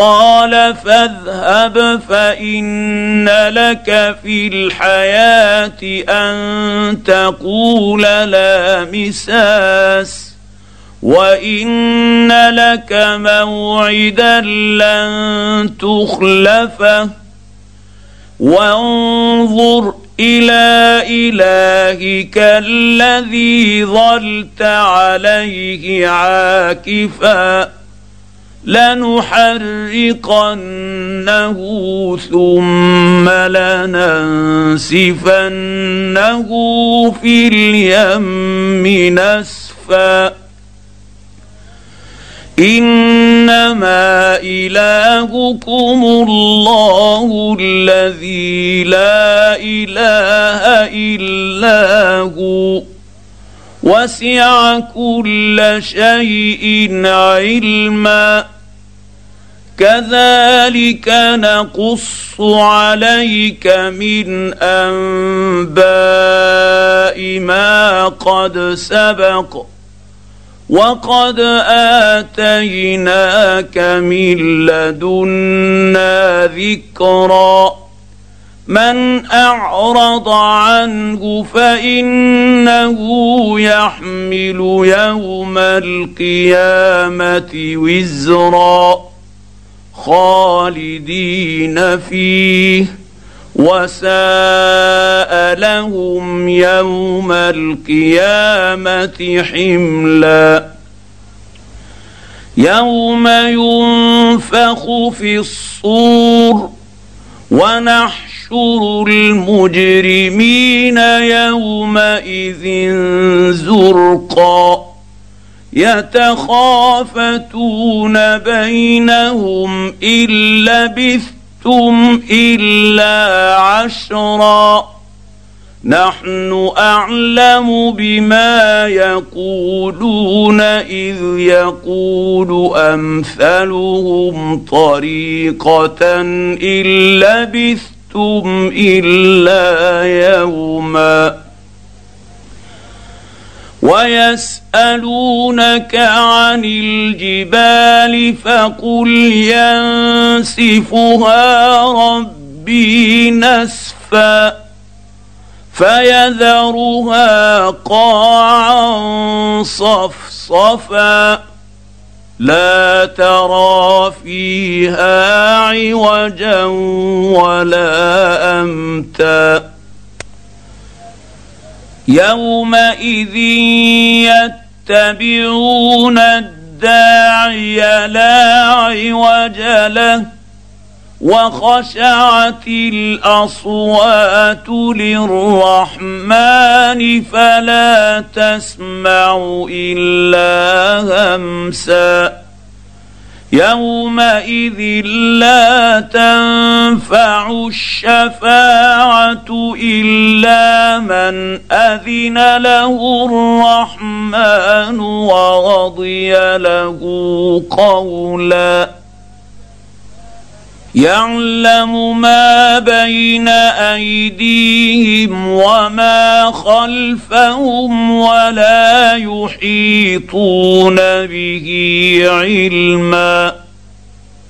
قال فاذهب فإن لك في الحياة أن تقول لا مساس وإن لك موعدا لن تخلفه وانظر إلى إلهك الذي ظلت عليه عاكفا لنحرقنه ثم لننسفنه في اليم نسفا إنما إلهكم الله الذي لا إله إلا هو وسع كل شيء علما كذلك نقص عليك من أنباء ما قد سبق وقد آتيناك من لدنا ذكرا من أعرض عنه فإنه يحمل يوم القيامة وزرا خالدين فيه وساء لهم يوم القيامة حملا يوم ينفخ في الصور ونحشر المجرمين يومئذ زرقا يتخافتون بينهم إن لبثتم إلا عشرا نحن أعلم بما يقولون إذ يقول أمثلهم طريقة إن لبثتم إلا يوما ويسألونك عن الجبال فقل ينسفها ربي نسفا فيذرها قاعا صفصفا لا ترى فيها عوجا ولا أمتا يومئذ يتبعون الداعي لا عوج له وخشعت الأصوات للرحمن فلا تسمع إلا همسا يومئذ لا تنفع الشفاعة إلا من أذن له الرحمن ورضي له قولا يعلم ما بين أيديهم وما خلفهم ولا يحيطون به علما